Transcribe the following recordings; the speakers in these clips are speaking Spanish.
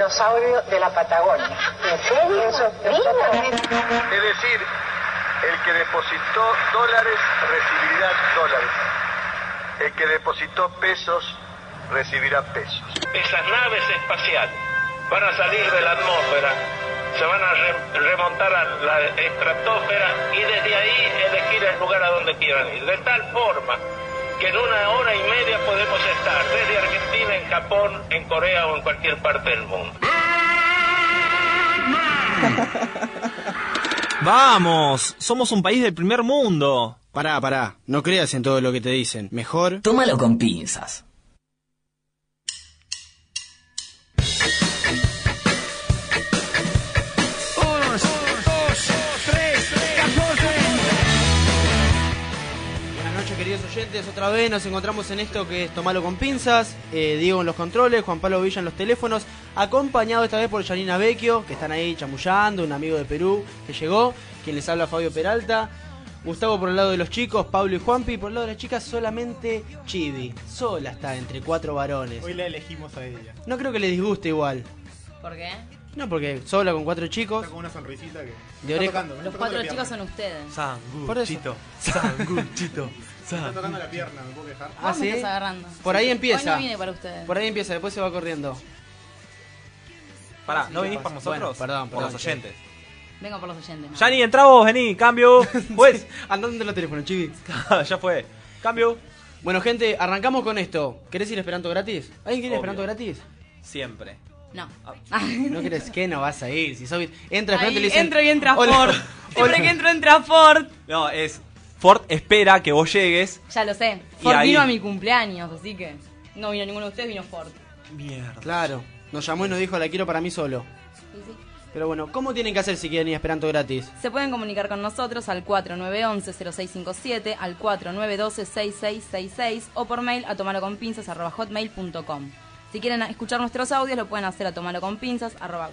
dinosaurio de la Patagonia. ¿En serio? Eso Es decir, el que depositó dólares recibirá dólares. El que depositó pesos recibirá pesos. Esas naves espaciales van a salir de la atmósfera, se van a remontar a la estratosfera y desde ahí elegir el lugar a donde quieran ir. De tal forma que en 1 hora y media podemos estar desde Argentina, en Japón, en Corea o en cualquier parte del mundo. ¡Vamos! Somos un país del primer mundo. Pará, no creas en todo lo que te dicen. Mejor... Tómalo con pinzas. Queridos oyentes, otra vez nos encontramos en esto que es Tomalo con Pinzas. Diego en los controles, Juan Pablo Villa en los teléfonos, acompañado esta vez por Janina Vecchio, que están ahí chamullando, un amigo de Perú que llegó, quien les habla Fabio Peralta, Gustavo por el lado de los chicos, Pablo y Juanpi, por el lado de las chicas solamente Chibi, sola está entre 4 varones. Hoy la elegimos a ella. No creo que les disguste igual. ¿Por qué? No, porque sola con 4 chicos. Está con una sonrisita que... De oreja. Los 4 chicos son ustedes. Sanguchito, sanguchito. Me está tocando la pierna, ¿me puedo quejar? Ah, ¿Cómo me ¿sí? estás agarrando? Por ahí Hoy empieza. no vine para ustedes. Por ahí empieza, después se va corriendo. Pará, ¿no venís por Bueno, nosotros? perdón, Por los oyentes. Vengo por los oyentes. ¿no? Yani, entra vos, vení, cambio. Pues, Andando en los teléfonos, Chibi. ya fue. Cambio. Bueno, gente, arrancamos con esto. ¿Querés ir a Esperanto gratis? ¿Alguien quiere Obvio. Esperanto gratis? Siempre. No. ¿No querés que no vas a ir? Si sos... Entra a Esperanto y le Ahí dicen... entro y entra "Hola". Ford. Siempre que entro entra Ford. No, es... Ford espera que vos llegues. Ya lo sé. Y Ford ahí- vino a mi cumpleaños, así que no vino ninguno de ustedes, vino Ford. Mierda. Claro, nos llamó y nos dijo la quiero para mí solo. Sí, sí. Pero bueno, ¿cómo tienen que hacer si quieren ir a Esperanto gratis? Se pueden comunicar con nosotros al 4911-0657, al 4912-6666 o por mail a tomaloconpinzas@hotmail.com. Si quieren escuchar nuestros audios lo pueden hacer a tomaloconpinzas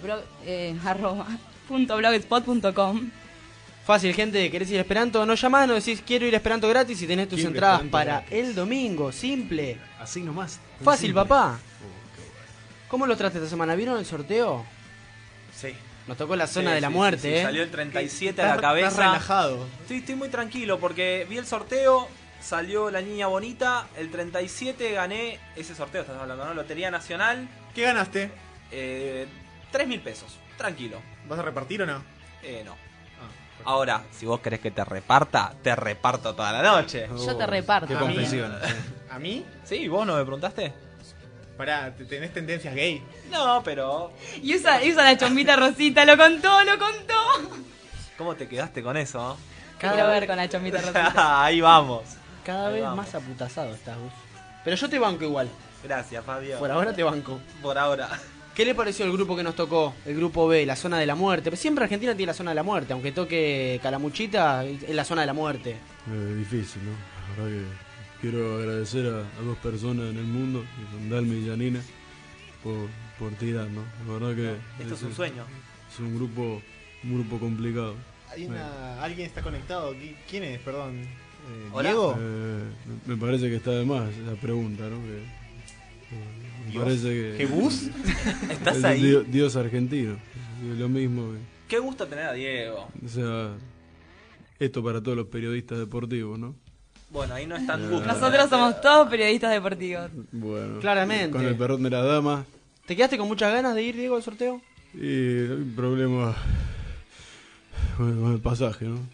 @blogspot.com. Fácil, gente, ¿querés ir a Esperanto? Nos llamás, nos decís quiero ir a Esperanto gratis y tenés tus Quiero ir a entradas Esperanto para gratis. el domingo. Simple. Así nomás. Fácil, Simple. papá. ¿Cómo lo trataste esta semana? ¿Vieron el sorteo? Sí. Nos tocó la zona Sí, de la sí, muerte, sí, sí. ¿eh? Salió el 37 a Estás- la cabeza. Estás relajado. Estoy muy tranquilo porque vi el sorteo, salió la niña bonita, el 37 gané ese sorteo, estás hablando, ¿no? Lotería Nacional, ¿Qué ganaste? 3.000 pesos, tranquilo. ¿Vas a repartir o no? No. Ah, Ahora, si vos querés que te reparto toda la noche. Yo te reparto. Qué amigo. confesión. ¿A mí? Sí, ¿vos no me preguntaste? Pará, ¿tenés tendencias gay? No, pero... Y usa la chombita Rosita, lo contó. ¿Cómo te quedaste con eso? Te quiero ver con la chombita Rosita. Ahí vamos. Cada Ahí vez vamos. más aputazado estás vos. Pero yo te banco igual. Gracias, Fabio. Por ahora te banco. Por ahora. ¿Qué le pareció el grupo que nos tocó? El grupo B, la zona de la muerte. Pero siempre Argentina tiene la zona de la muerte. Aunque toque Calamuchita, es la zona de la muerte. Difícil, ¿no? La verdad que quiero agradecer a dos personas en el mundo, que son Dalmi y Janina, por tirar, ¿no? La verdad que Esto es un sueño. es un grupo complicado. ¿Alguien está conectado? ¿Quién es? Perdón. Hola. ¿Diego? Me parece que está de más esa pregunta, ¿no? Me parece que... ¿Jebus? ¿Estás el ahí? Dios argentino, es lo mismo que... Qué gusto tener a Diego. O sea, esto para todos los periodistas deportivos, ¿no? Bueno, ahí no es tan gusto. Nosotros somos todos periodistas deportivos. Bueno, Claramente. con el perdón de la dama. ¿Te quedaste con muchas ganas de ir, Diego, al sorteo? Y hay un problema con el pasaje, ¿no?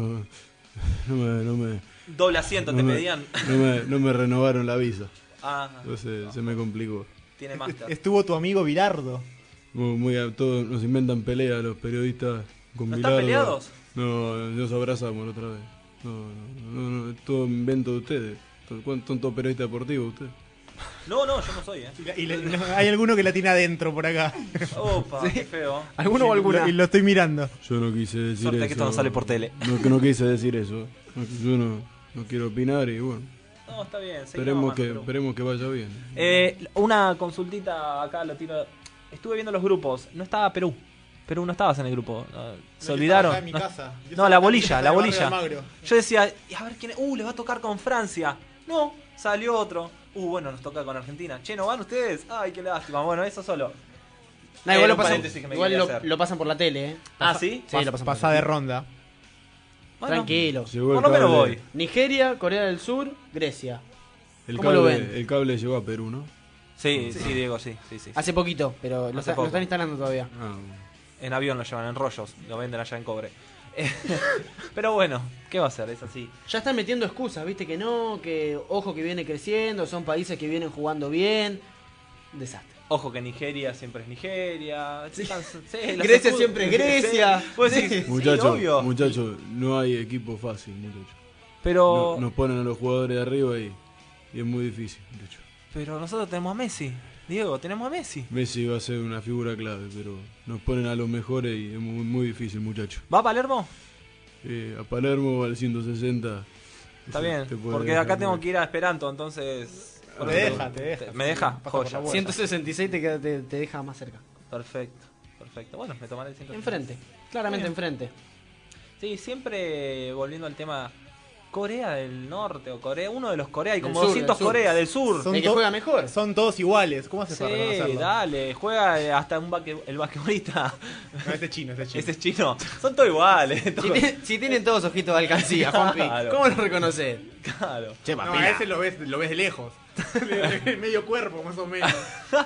No me, Doble asiento no te me- pedían. no me renovaron la visa. Ah, Entonces se me complicó. tiene máster. Estuvo tu amigo Virardo. Todos nos inventan peleas los periodistas con ¿No están Bilardo. peleados? No, nos abrazamos la otra vez. No, es todo invento de ustedes. Son todos periodistas deportivos ustedes. No, yo no soy, Hay alguno que la tiene adentro por acá. Opa, qué feo. ¿Alguno o alguna? Y lo estoy mirando. Yo no quise decir Suerte eso. que esto no sale por tele. No quise decir eso. Yo no quiero opinar y bueno. No, está bien. Esperemos que vaya bien. Una consultita acá, lo tiro. Estuve viendo los grupos. No estaba Perú. Perú no estabas en el grupo. Se olvidaron. Acá en mi casa. Yo No, estaba la acá en mi bolilla, casa la de Barrio bolilla. Almagro. Yo decía, a ver quién es. Le va a tocar con Francia. No, salió otro. Bueno, nos toca con Argentina. Che, ¿no van ustedes? Ay, qué lástima. Bueno, eso solo. No, igual lo un pasan, paréntesis que me igual quería lo, hacer. lo pasan por la tele, ¿eh? Ah, ¿sí? Sí, lo pasan por Pasa la de tele. ronda. Bueno, Tranquilo. Llegó el por lo menos cable- voy. Nigeria, Corea del Sur, Grecia. El ¿Cómo cable, lo ven? El cable llegó a Perú, ¿no? Sí, Diego, sí. Hace poquito, pero lo Hace están poco. instalando todavía. Ah, bueno. En avión lo llevan, en rollos, lo venden allá en cobre. Pero bueno, ¿qué va a hacer? Es así. Ya están metiendo excusas, viste que no, que ojo que viene creciendo, son países que vienen jugando bien. Desastre. Ojo que Nigeria siempre es Nigeria. Sí, las Grecia excusas- siempre es Grecia. Sí. Vos decís, Sí. sí, Muchachos, obvio. muchachos, no hay equipo fácil, muchachos. Pero, Nos ponen a los jugadores de arriba y es muy difícil, muchachos. pero nosotros tenemos a Messi. Diego, tenemos a Messi. Messi va a ser una figura clave, pero nos ponen a los mejores y es muy, muy difícil, muchachos. ¿Va a Palermo? A Palermo al 160. Está bien, Te puede porque dejar acá tengo mal. que ir a Esperanto, entonces... Te deja, te deja. ¿Me deja? Pasa por Joya. la puerta. 166 te deja más cerca. Perfecto, perfecto. Bueno, me tomaré el 160. Enfrente, claramente Bien. enfrente. Sí, siempre volviendo al tema Corea del Norte o Corea, uno de los Corea, hay Del como sur, 200 del sur. Corea del sur. Son El que to- juega mejor. Son todos iguales. ¿Cómo haces Sí, para reconocerlo? dale, juega hasta el basquetbolista. No, este es chino, este es chino. Ese es chino. Son todos iguales. Si, todos- si tienen todos ojitos de alcancía, Juanpi, Claro. ¿cómo lo reconoces? Claro. Che, No, papi, a ese lo ves de lejos. De medio cuerpo, más o menos.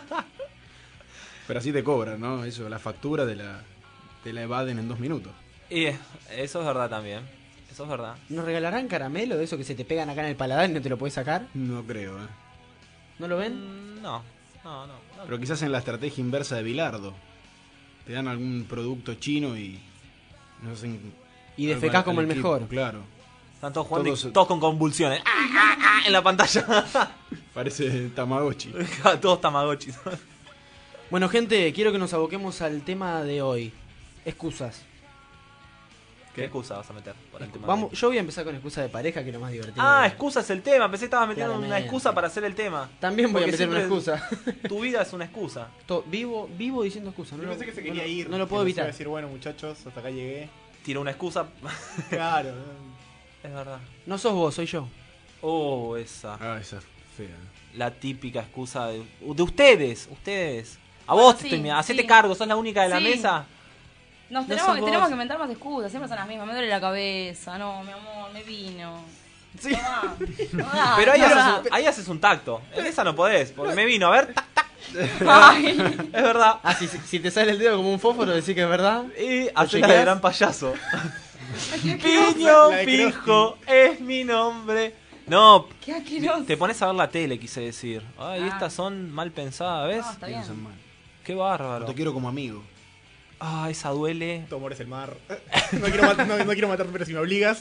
Pero así te cobran, ¿no? Eso, la factura te la evaden en 2 minutos. Y eso es verdad también. Eso es verdad. ¿nos regalarán caramelo de eso que se te pegan acá en el paladar y no te lo puedes sacar? No creo, ¿No lo ven? No. Pero quizás en la estrategia inversa de Bilardo. Te dan algún producto chino y nos hacen... Y defecás como el equipo, mejor. Claro. Están todos jugando y Todos- todos con convulsiones. En la pantalla. Parece Tamagotchi. Todos tamagotchis. Bueno, gente, quiero que nos aboquemos al tema de hoy. Excusas. ¿Qué excusa vas a meter por el tema? Vamos, yo voy a empezar con excusas de pareja, que es lo más divertido. Ah, excusa es el tema. Pensé que estabas metiendo una Claramente. excusa para hacer el tema. También voy a Porque meter una siempre excusa. Tu vida es una excusa. Vivo diciendo excusas. Yo No, pensé que se no quería lo- ir. No lo puedo que nos iba a evitar. decir, bueno, muchachos, hasta acá llegué. Tiro una excusa. Claro. Es verdad. No sos vos, soy yo. Oh, esa. Ah, esa es fea. La típica excusa de ustedes. A Bueno, vos te sí, estoy mirando. Hacete sí. cargo, sos la única de la Sí. mesa. Nos No tenemos, sos tenemos vos. que inventar más excusas, siempre son las mismas. Me duele la cabeza, no, mi amor, me vino. Sí. Pero ahí no ahí haces un tacto. En esa no podés, porque me vino. A ver, tac, tac. Ay. Es verdad. Ah, si te sale el dedo como un fósforo, decís que es verdad. Y haces la chequeás? de gran payaso. La Piño de Fijo es mi nombre. No, Qué asqueroso. te pones a ver la tele, quise decir. Ay, Ah. estas son mal pensadas, ¿ves? No, está bien. Piensan mal. Qué No bárbaro. te quiero como amigo. Ah, esa duele. Tu amor es el mar. No quiero matarte, pero si me obligas.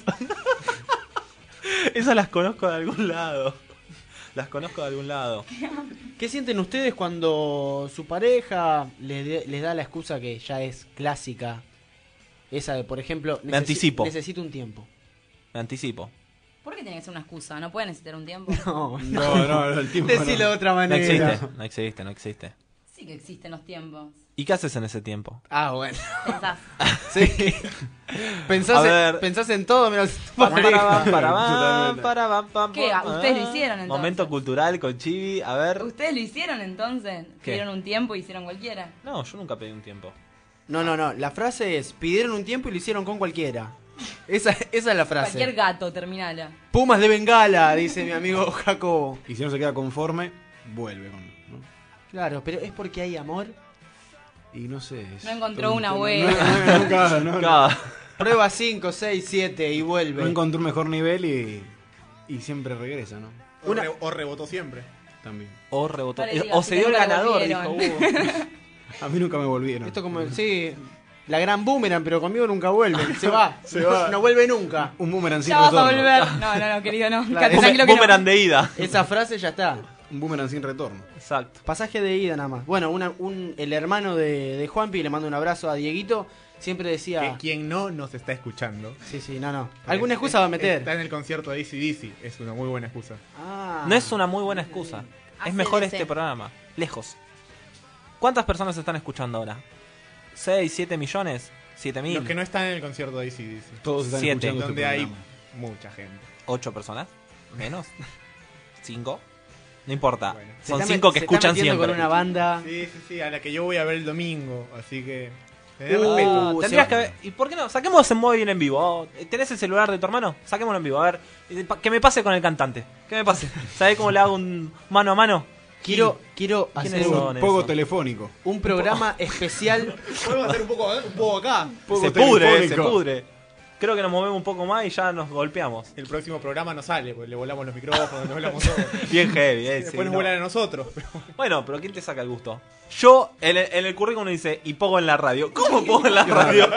Esas las conozco de algún lado. Las conozco de algún lado. ¿Qué sienten ustedes cuando su pareja les da la excusa que ya es clásica? Esa de, por ejemplo, Me anticipo. necesito un tiempo. Me anticipo. ¿Por qué tiene que ser una excusa? ¿No puede necesitar un tiempo? No, No, el tiempo decilo no. de otra No manera. existe, no existe, no existe. Sí que existen los tiempos. ¿Y qué haces en ese tiempo? Ah, bueno. Pensás. Sí. A ver. Pensás en todo menos tu Para pareja. ¿Qué? ¿Ustedes lo hicieron, entonces? Momento cultural con Chibi, a ver. ¿Ustedes lo hicieron entonces? ¿Qué? ¿Pidieron un tiempo y hicieron cualquiera? No, yo nunca pedí un tiempo. No. La frase es, pidieron un tiempo y lo hicieron con cualquiera. Esa es la frase. Cualquier gato, terminala. Pumas de Bengala, dice mi amigo Jacobo. Y si no se queda conforme, vuelve con... ¿no? Claro, pero es porque hay amor. Y no sé. es No encontró todo un una tema. buena. Nunca, no, Claro. Prueba 5, 6, 7 y no vuelve. encontró un mejor nivel y siempre regresa, ¿no? O rebotó siempre. También. O rebotó. No le digas O que se dio el nunca ganador, volvieron. dijo Hugo. A mí nunca me volvieron. Esto como, sí, la gran boomerang, pero conmigo nunca vuelve. Se va, no vuelve nunca. Un boomerang sin Ya vas a retorno. volver. No, querido, no. Claro. Tranquilo que no. Boomerang de ida. Esa frase ya está. Un boomerang sin retorno. Exacto. Pasaje de ida nada más. Bueno, el hermano de Juanpi, le mando un abrazo a Dieguito, siempre decía... Que quien no nos está escuchando. Sí, no. Alguna excusa va a meter. Está en el concierto de AC/DC. Es una muy buena excusa. Ah. No es una muy buena excusa. Es mejor ACDC. este programa. Lejos. ¿Cuántas personas están escuchando ahora? ¿6, 7 millones? ¿7.000? Los que no están en el concierto de AC/DC. Todos están 7. escuchando este Donde hay programa. mucha gente. ¿8 personas? ¿Menos? ¿5? No importa. Bueno. Son Se 5 que se está escuchan metiendo siempre. con una banda. Sí, a la que yo voy a ver el domingo, así que... Tendrías que ver. ¿Y por qué no? Saquemos en móvil en vivo. Oh, ¿tenés el celular de tu hermano? Saquémoslo en vivo. A ver, que me pase con el cantante. Que me pase. ¿Sabés cómo le hago un mano a mano? Quiero ¿Quiénes hacer son? Un poco eso. telefónico. un programa especial. Podemos hacer un poco acá. Poco Se pudre, se telefónico. pudre. Creo que nos movemos un poco más y ya nos golpeamos. El próximo programa no sale, porque le volamos los micrófonos, le volamos todo. Bien heavy, Después sí, nos no. vuelan a nosotros. Bueno, pero ¿quién te saca el gusto? Yo, en el currículum dice, y pongo en la radio. ¿Cómo pongo en la radio?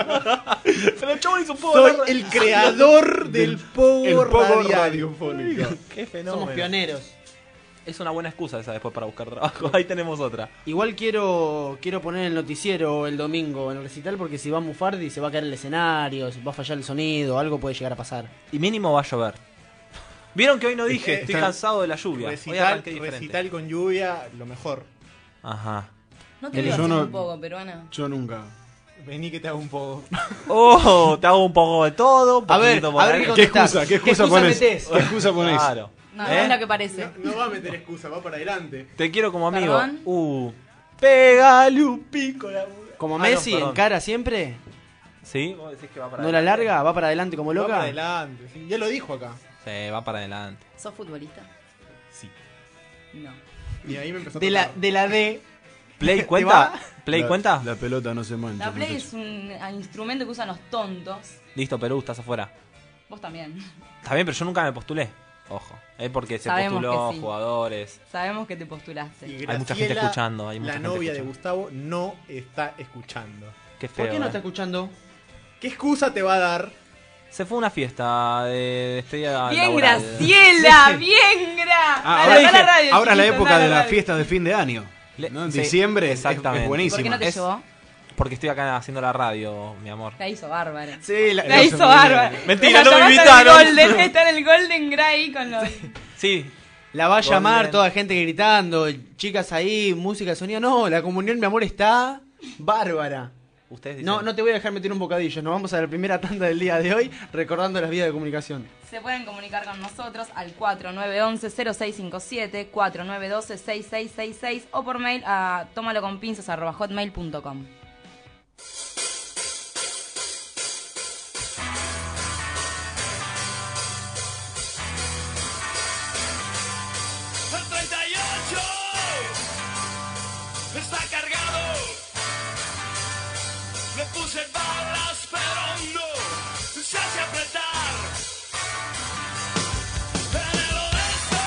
Pero el chabón hizo un poco en Soy la radio. el creador del pogo El poco radial. radiofónico. Qué fenómeno. Somos pioneros. Es una buena excusa esa después para buscar trabajo. Ahí tenemos otra. Igual quiero poner el noticiero el domingo en el recital porque si va Mufardi se va a caer el escenario, se va a fallar el sonido, algo puede llegar a pasar. Y mínimo va a llover. Vieron que hoy no dije, estoy está- cansado de la lluvia. Hoy Recital, arranqué diferente. recital con lluvia, lo mejor. Ajá. No te Yo digo no- un poco, peruana. Yo nunca. Vení que te hago un poco. Oh, te hago un poco de todo. Un A ver, poquito por a ver ahí. qué ¿Qué contestás. excusa? ¿Qué excusa pones? metés? ¿Qué excusa pones? Claro. No, ¿Eh? no es lo que parece. No va a meter excusa, va para adelante. Te quiero como amigo. ¿Perdón? Pégale un pico a la mujer. Como Ah, no, Messi perdón. en cara siempre, ¿Sí? ¿Vos decís que va para no la adelante? larga, va para adelante como Va para loca. adelante. Sí, ya lo dijo acá. Sí, va para adelante. ¿Sos futbolista? Sí. No. Y ahí me empezó a De la tocar. D. ¿Play ¿Te cuenta? va? ¿Play cuenta? La pelota no se mancha. La Play muchacho. es un instrumento que usan los tontos. Listo, Perú, estás afuera. Vos también. Está bien, pero yo nunca me postulé. Ojo. Es porque se Sabemos postuló que sí. jugadores. Sabemos que te postulaste. Y Hay mucha gente Graciela, escuchando, hay mucha la gente novia de escuchando. Gustavo no está escuchando. Qué feo. ¿Por qué no eh. está escuchando? ¿Qué excusa te va a dar? Se fue a una fiesta de despedida Bien, laboral. Graciela, bien, Gra. Ah, Dale, ahora, anda a la radio, ahora es la chiquito, época anda a de la las radio. fiestas de fin de año. ¿no? En Sí, diciembre exactamente. es buenísima. ¿Por qué no te Es- llevó? Porque estoy acá haciendo la radio, mi amor. La hizo bárbara. Sí, La hizo bárbara. Mentira, La no me llamaste invitaron. al Golden, está en el Golden Gray con los... Sí. La va a llamar Golden. toda gente gritando, chicas ahí, música, sonido. No, la comunión, mi amor, está bárbara. Ustedes dicen. No, no te voy a dejar meter un bocadillo. Nos vamos a la primera tanda del día de hoy recordando las vías de comunicación. Se pueden comunicar con nosotros al 4911-0657, 4912-6666 o por mail a tomaloconpinzas@hotmail.com. El 38 está cargado. Le puse balas, pero no se hace apretar. En el oeste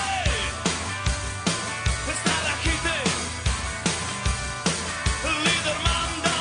está la gente. El líder manda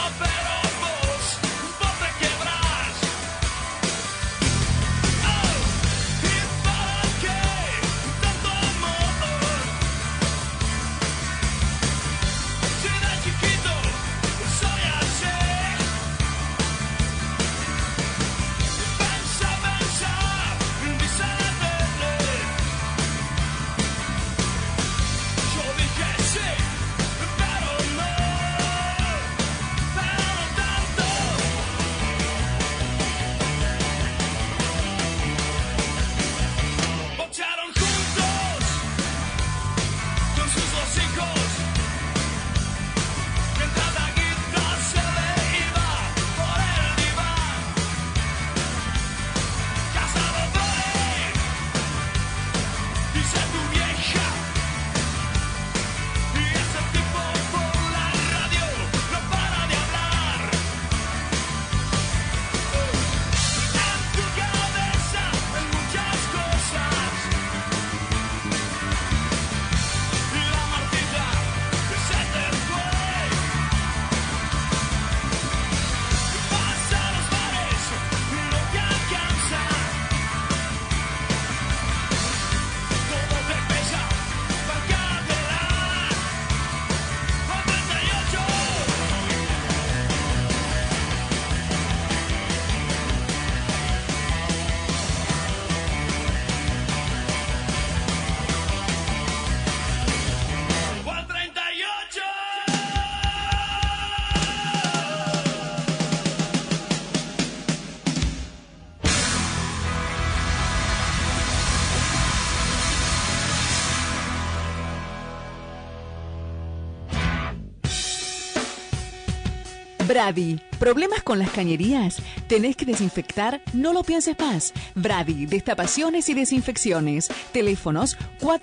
Brady, ¿problemas con las cañerías? ¿Tenés que desinfectar? No lo pienses más. Brady, destapaciones y desinfecciones. Teléfonos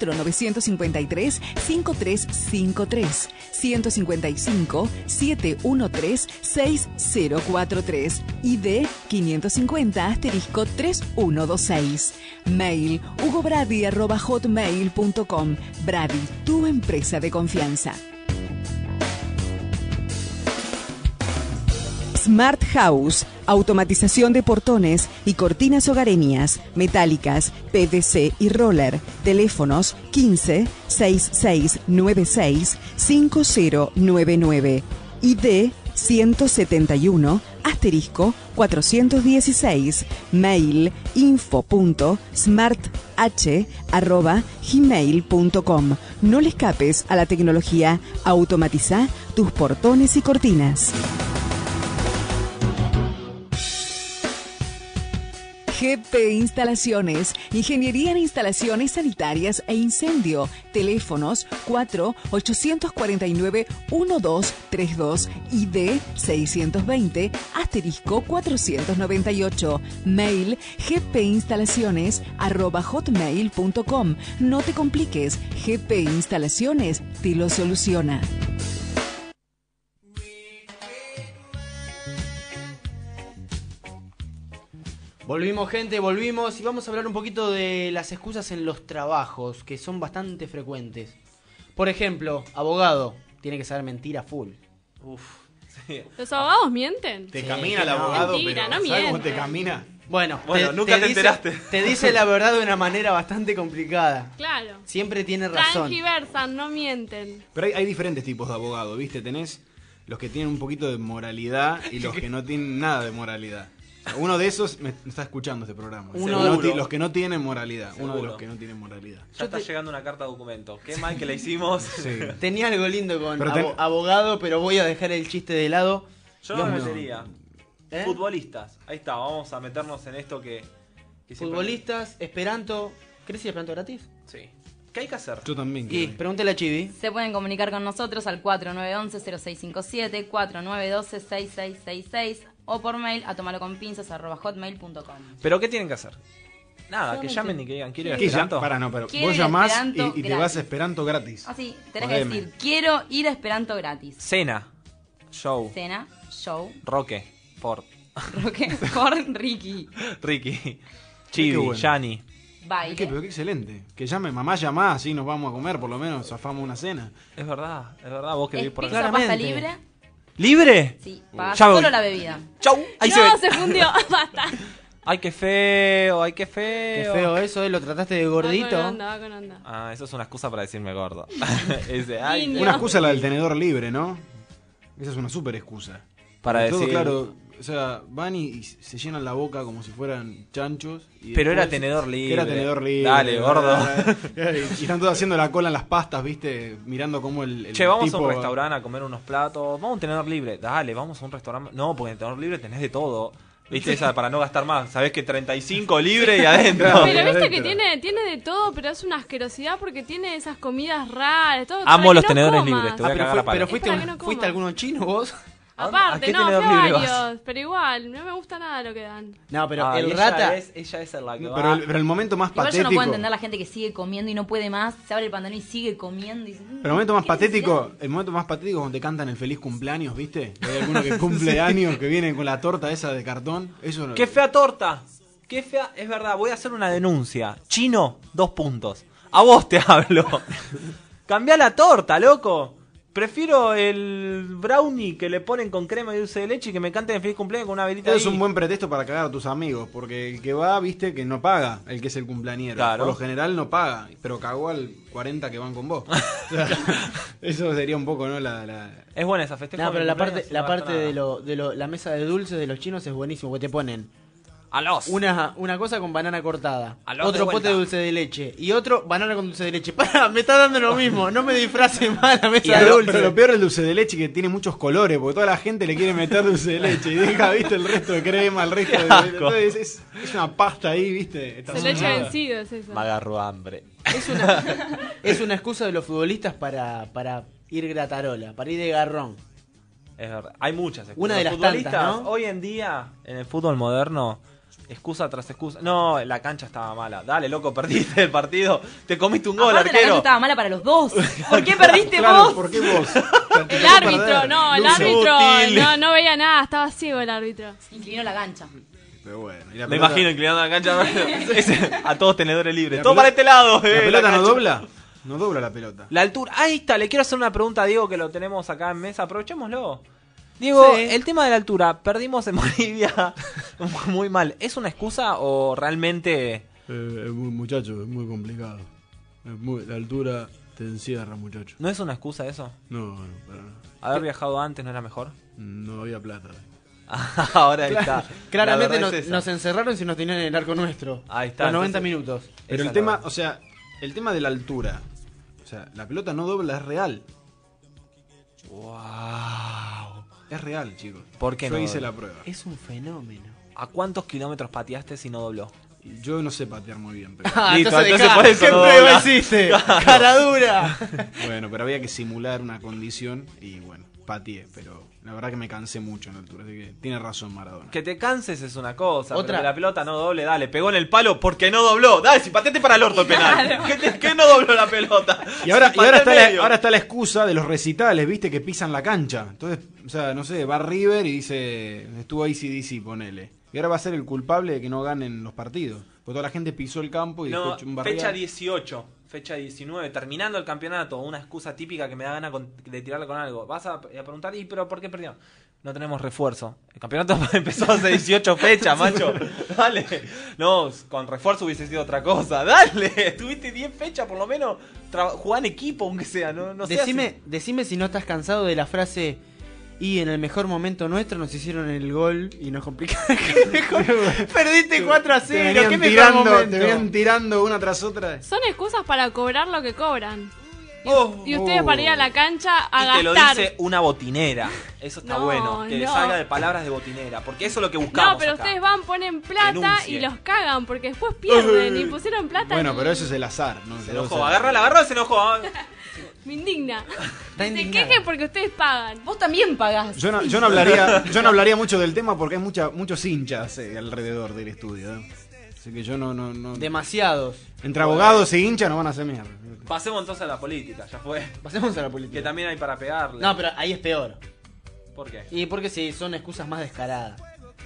4953-5353, 155-713-6043, ID 550-3126. Mail hugobrady@hotmail.com. Brady, tu empresa de confianza. Smart House, automatización de portones y cortinas hogareñas, metálicas, PVC y roller. Teléfonos 15 6696 5099. ID 171 *416. Mail info.smarth@gmail.com. No le escapes a la tecnología. Automatiza tus portones y cortinas. GP Instalaciones, ingeniería en instalaciones sanitarias e incendio. Teléfonos 4-849-1232, ID 620-498. Mail gpinstalaciones@hotmail.com. No te compliques, GP Instalaciones te lo soluciona. Volvimos, gente, volvimos y vamos a hablar un poquito de las excusas en los trabajos, que son bastante frecuentes. Por ejemplo, abogado, tiene que saber mentir a full. Uf, sí. ¿Los abogados mienten? Te camina el abogado, mentira, pero no ¿sabes cómo miente. te camina? Bueno, nunca te enteraste. Te dice la verdad de una manera bastante complicada. Claro. Siempre tiene razón. Transgiversan, no mienten. Pero hay diferentes tipos de abogados, ¿viste? Tenés los que tienen un poquito de moralidad y los que no tienen nada de moralidad. Uno de esos me está escuchando este programa. Los que no tienen moralidad. Seguro. Uno de los que no tienen moralidad. Ya está llegando una carta de documento. Qué mal que la hicimos. Sí. Tenía algo lindo con Pero abogado, pero voy a dejar el chiste de lado. Yo no me metería. Futbolistas. Ahí está, vamos a meternos en esto que Futbolistas, Esperanto. ¿Querés ir a Esperanto gratis? Sí. ¿Qué hay que hacer? Yo también. Y pregúntale a Chivi. Se pueden comunicar con nosotros al 4911-0657, 4912-6666 o por mail a tomaloconpinzas@hotmail.com. ¿Pero qué tienen que hacer? Nada, Solamente. que llamen y que digan, quiero ir a ¿Qué Esperanto. pero Quiero vos ir a llamás Esperanto y te gratis. vas a Esperanto gratis. Así, tenés Jodeme. que decir, quiero ir a Esperanto gratis. Cena, show, Cena, show, Roque, Ford, Roque, Ford, Ricky, Ricky, Qué Chivi, bueno. Yani. baile. Pero qué excelente. Que llame, mamá llamá, así nos vamos a comer, por lo menos zafamos una cena. Es verdad, vos que ¿Es vivís por pizza acá. pasta libre? ¿Libre? Sí, pagás Ya voy. solo la bebida. Chau, ahí No, se ve. se fundió. Basta. Ay, qué feo, ay, qué Qué feo. feo eso, lo trataste de Va gordito. con onda, va con onda. Ah, eso es una excusa para decirme gordo. Ese, ay, Niño. Una excusa la del tenedor libre, ¿no? Esa es una súper excusa. Para Sobre todo, decir- claro, o sea, van y se llenan la boca como si fueran chanchos. Y Pero era después- tenedor libre. Era tenedor libre. Dale, gordo. Y están todos haciendo la cola en las pastas, ¿viste? Mirando cómo el Che, vamos tipo... a un restaurante a comer unos platos. Vamos a un tenedor libre. Dale, vamos a un restaurante. No, porque en el tenedor libre tenés de todo. ¿Viste? Esa para no gastar más. Sabés que 35 libre y adentro. Pero viste que tiene de todo, pero es una asquerosidad porque tiene esas comidas raras, todo. Amo para los que no tenedores comas. libres, te voy a cagar a palo. Pero Es para que no fuiste comas. a alguno chino vos. ¿A Aparte, qué no, fui a tenedor libre vas? varios, pero igual, no me gusta nada lo que dan. No, pero Ah, y el ella rata. ella es la que No, va. pero el momento más Igual yo patético... no puedo entender la gente que sigue comiendo y no puede más, se abre el pantalón y sigue comiendo. Y dice, Pero el momento más ¿qué patético, necesidad? el momento más patético es cuando te cantan el feliz cumpleaños, ¿viste? Hay alguno que cumple años, que viene con la torta esa de cartón. Eso no- ¡Qué fea torta! ¡Qué fea! Es verdad, voy a hacer una denuncia. Chino, 2 puntos. A vos te hablo. Cambiá la torta, loco. Prefiero el brownie que le ponen con crema y dulce de leche y que me canten el feliz cumpleaños con una velita Eso ahí. es un buen pretexto para cagar a tus amigos, porque el que va, viste, que no paga, el que es el cumpleañero. Claro. Por lo general no paga, pero cagó al 40 que van con vos. O sea, eso sería un poco, ¿no? Es buena esa festejo. No, pero mi la cumpleaños, parte, no la gasta parte nada. la mesa de dulces de los chinos es buenísimo, porque te ponen A los. una cosa con banana cortada, A los de otro pote vuelta. de dulce de leche y otro banana con dulce de leche. Pará, me está dando lo mismo, no me disfrace mal la mesa de Pero, dulce. pero lo peor es el dulce de leche, que tiene muchos colores, porque toda la gente le quiere meter dulce de leche y deja, viste, el resto de crema, el resto de... Entonces es una pasta ahí, viste. Está Se le echa sonada. vencido, es eso. Me agarro hambre. Es una excusa de los futbolistas para ir gratarola, para ir de garrón. Es verdad. Hay muchas excusas. Una de Los las futbolistas, tantas, ¿no? hoy en día, en el fútbol moderno, excusa tras excusa. No, la cancha estaba mala. Dale, loco, perdiste el partido. Te comiste un gol, Aparte, la cancha arquero. estaba mala para los dos. ¿Por qué perdiste Claro, vos? ¿por qué vos? El árbitro, no, el árbitro Útil. no veía nada, estaba ciego el árbitro. Inclinó la cancha. Pero bueno, y la Me pelota- imagino inclinando la cancha a todos tenedores libres. La Todo pelota- para este lado. ¿La pelota la no cancha. dobla? No dobla la pelota. La altura. Ahí está, le quiero hacer una pregunta a Diego que lo tenemos acá en mesa. Aprovechémoslo. Diego, Sí. el tema de la altura. Perdimos en Bolivia muy mal. ¿Es una excusa o realmente... Muchacho, es muy complicado. La altura te encierra, muchacho. ¿No es una excusa eso? No, para nada. ¿Haber viajado antes no era mejor? No había plata. Ahora ahí está. Claramente La verdad es esa. nos encerraron si nos tenían en el arco nuestro. Ahí está, Los 90 entonces- minutos. Pero Esa el es tema, la verdad. o sea, el tema de la altura. O sea, la pelota no dobla, es real. Wow. Es real, chicos. ¿Por qué Yo no hice dobla? la prueba. Es un fenómeno. ¿A cuántos kilómetros pateaste si no dobló? Yo no sé patear muy bien, pero... Listo, entonces entonces por eso ¿qué no prueba dobla. hiciste? ¡Cara dura! Bueno, pero había que simular una condición y bueno, pateé, pero la verdad que me cansé mucho en la altura, así que tiene razón Maradona. Que te canses es una cosa, Otra. pero que la pelota no doble, dale, pegó en el palo porque no dobló. Dale, si pateaste para el orto el penal. ¿Qué no dobló la pelota? Y ahora, Si y ahora, pateó está en medio. ahora está la excusa de los recitales, viste, que pisan la cancha. Entonces, o sea, no sé, va River y dice, estuvo AC/DC, ponele. Y ahora va a ser el culpable de que no ganen los partidos. Porque toda la gente pisó el campo y No, después un barrial. fecha 18, fecha 19, terminando el campeonato, una excusa típica que me da ganas de tirarle con algo. Vas a preguntar, ¿y pero por qué perdió? No tenemos refuerzo. El campeonato empezó hace 18 fechas, macho. Dale. No, con refuerzo hubiese sido otra cosa. Dale. Tuviste 10 fechas por lo menos. Jugá en equipo, aunque sea. No sé. Decime si no estás cansado de la frase. Y en el mejor momento nuestro nos hicieron el gol y nos complicaron. Perdiste 4-0. Te venían ¿Qué mejor tirando, momento? te venían tirando una tras otra. Son excusas para cobrar lo que cobran. Y, y Oh. ustedes para ir a la cancha a Y te lo gastar. dice una botinera. Eso está No, bueno. Que no. salga de palabras de botinera. Porque eso es lo que buscamos. No, pero acá. ustedes van, ponen plata Denuncie. y los cagan porque después pierden y pusieron plata. Bueno, y pero eso es el azar, ¿no? Se enojó. Agarró, se enojó. me indigna. Está Se indignada. quejen porque ustedes pagan. Vos también pagás. Yo no hablaría mucho del tema porque hay muchos hinchas alrededor del estudio. Así que yo no. Demasiados. Entre abogados y hinchas no van a hacer mierda. Pasemos entonces a la política, ya fue. Pasemos a la política. Que también hay para pegarle. No, pero ahí es peor. ¿Por qué? Y porque sí, son excusas más descaradas.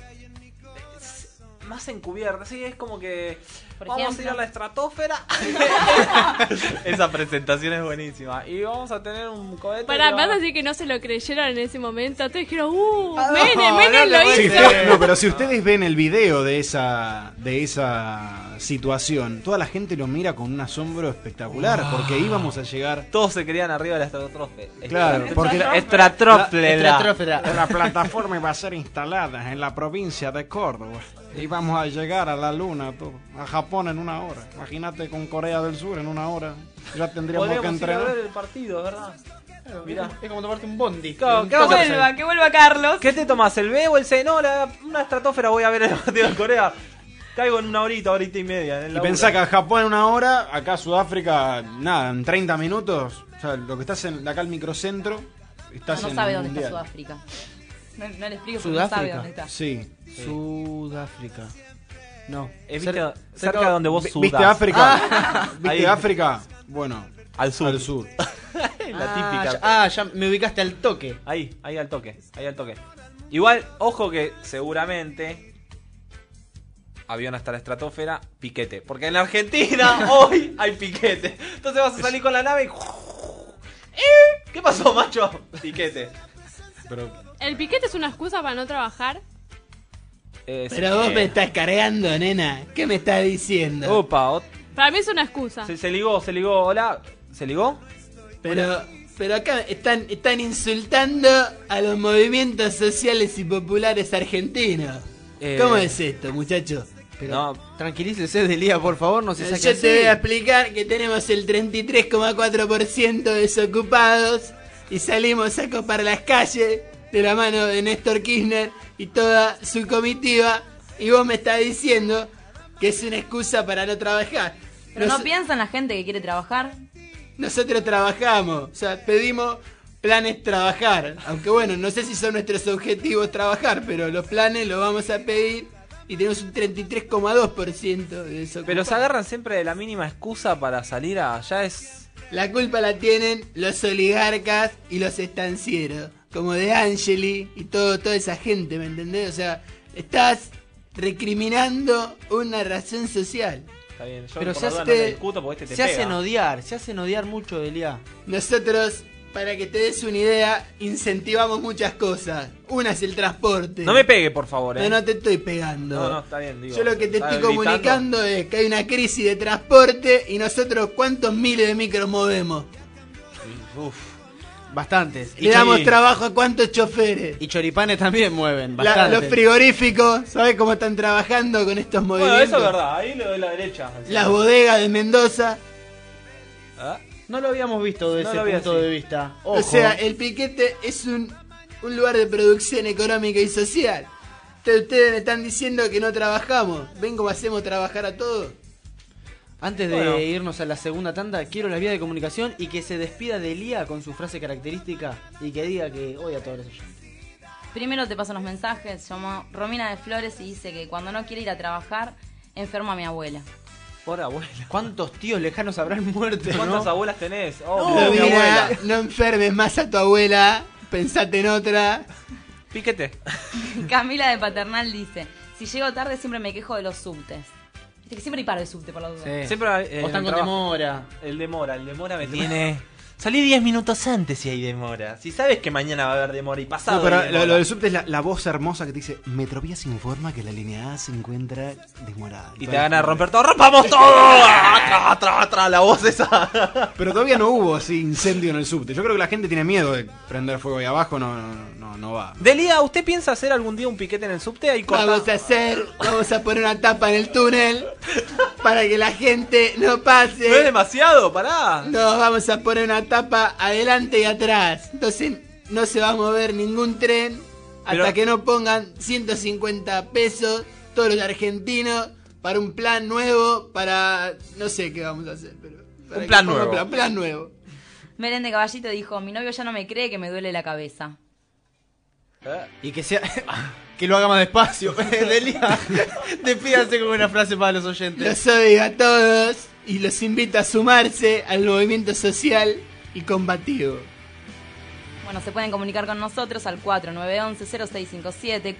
Más encubierta, sí, es como que Por vamos ejemplo. a ir a la estratosfera. Esa presentación es buenísima. Y vamos a tener un cohete. Para que vas va- a decir que no se lo creyeron en ese momento. Todos dijeron, no, Menem no lo te Sí, hizo. no, pero si ustedes ven el video de esa situación, toda la gente lo mira con un asombro espectacular porque íbamos a llegar. Todos se querían arriba de la estratosfera. Claro, porque Estratosfera. la plataforma iba a ser instalada en la provincia de Córdoba. Íbamos a llegar a la luna, a Japón en una hora. Imagínate con Corea del Sur en una hora. Ya tendríamos que Podríamos ir a entrenar. ver el partido, ¿verdad? Mirá. Es como tomarte un bondi. Claro, Que vuelva Carlos. ¿Qué te tomas, el B o el C? No, una estratosfera voy a ver el partido de Corea. Caigo en una horita y media. En el Y laburo. pensá que a Japón en una hora, acá Sudáfrica, nada, en 30 minutos. O sea, lo que estás en acá el microcentro, estás No en sabe el dónde está mundial. Sudáfrica. No le explico porque no sabe dónde está. Sí. Sudáfrica. No. Cerca de donde vos sudás. ¿Viste África? ¿Viste Ahí. África? Bueno, Al sur. al sur. La típica. Ya me ubicaste al toque. Ahí al toque. Igual, ojo que seguramente avión hasta la estratosfera, piquete. Porque en la Argentina hoy hay piquete. Entonces vas a salir con la nave y... ¿Qué pasó, macho? Piquete. Pero ¿El piquete es una excusa para no trabajar? Pero vos me estás cargando, nena. ¿Qué me estás diciendo? Opa, Para mí es una excusa. se ligó. Hola. ¿Se ligó? Pero acá están insultando a los movimientos sociales y populares argentinos. ¿Cómo es esto, muchacho? Pero No. tranquilícese, Delia, por favor, no se saque Yo así. te voy a explicar que tenemos el 33,4% desocupados y salimos a copar las calles de la mano de Néstor Kirchner y toda su comitiva y vos me estás diciendo que es una excusa para no trabajar. Pero no piensa en la gente que quiere trabajar. Nosotros trabajamos, o sea, pedimos planes trabajar. Aunque bueno, no sé si son nuestros objetivos trabajar, pero los planes los vamos a pedir y tenemos un 33,2% de eso. Pero se agarran siempre de la mínima excusa para salir a... Ya es... La culpa la tienen los oligarcas y los estancieros, como De Angeli y toda esa gente, ¿me entendés? O sea, estás recriminando una razón social. Está bien, yo Pero por se la duda hace- no le discuto porque te Se pega. hacen odiar mucho, Delia. Nosotros, para que te des una idea, incentivamos muchas cosas. Una es el transporte. No me pegue, por favor, No te estoy pegando. No, está bien, digo. Yo lo que te ¿estás estoy gritando? comunicando es que hay una crisis de transporte y nosotros ¿cuántos miles de micros movemos? Uf, bastantes. Le damos trabajo a cuántos choferes. Y choripanes también mueven, Los bastante. frigoríficos, ¿sabes cómo están trabajando con estos Bueno, movimientos? eso es verdad, ahí lo de la derecha. Las bodegas de Mendoza. ¿Ah? No lo habíamos visto de No ese lo vi punto así. de vista. O Ojo. sea, el piquete es un lugar de producción económica y social. Ustedes me están diciendo que no trabajamos. ¿Ven cómo hacemos trabajar a todos? Antes de Bueno. irnos a la segunda tanda, quiero la vía de comunicación y que se despida de Lía con su frase característica y que diga que odia a todos los oyentes. Primero te paso unos mensajes. Se llama Romina de Flores y dice que cuando no quiere ir a trabajar, enferma a mi abuela. Por abuela. ¿Cuántos tíos lejanos habrán muerto? ¿Cuántas ¿no? abuelas tenés? No, mi mira, abuela. no enfermes más a tu abuela. Pensate en otra. Piquete. Camila de Paternal dice: si llego tarde siempre me quejo de los subtes. Viste que siempre hay paro de subte por la duda. Sí. Siempre O están con demora. El demora me tiene... Salí 10 minutos antes si hay demora. Si sabes que mañana va a haber demora y pasado. No, pero hay demora. lo del subte es la voz hermosa que te dice: Metrovías informa que la línea A se encuentra demorada. Y te van a romper todo. ¡Rompamos todo! Atrás, la voz esa. Pero todavía no hubo así incendio en el subte. Yo creo que la gente tiene miedo de prender fuego ahí abajo, no va. Delia, ¿usted piensa hacer algún día un piquete en el subte? Ahí Vamos a poner una tapa en el túnel para que la gente no pase. No es demasiado, pará. No, vamos a poner una tapa adelante y atrás. Entonces no se va a mover ningún tren hasta Pero- que no pongan 150 pesos todos los argentinos para un plan nuevo, para... No sé qué vamos a hacer, pero... para Un que plan pongan nuevo. Plan nuevo. Belén de Caballito dijo: mi novio ya no me cree que me duele la cabeza. Y que sea. Que lo haga más despacio. Delia, despídase con una frase para los oyentes. Los odio a todos y los invito a sumarse al movimiento social y combativo. Bueno, se pueden comunicar con nosotros al 4911-0657,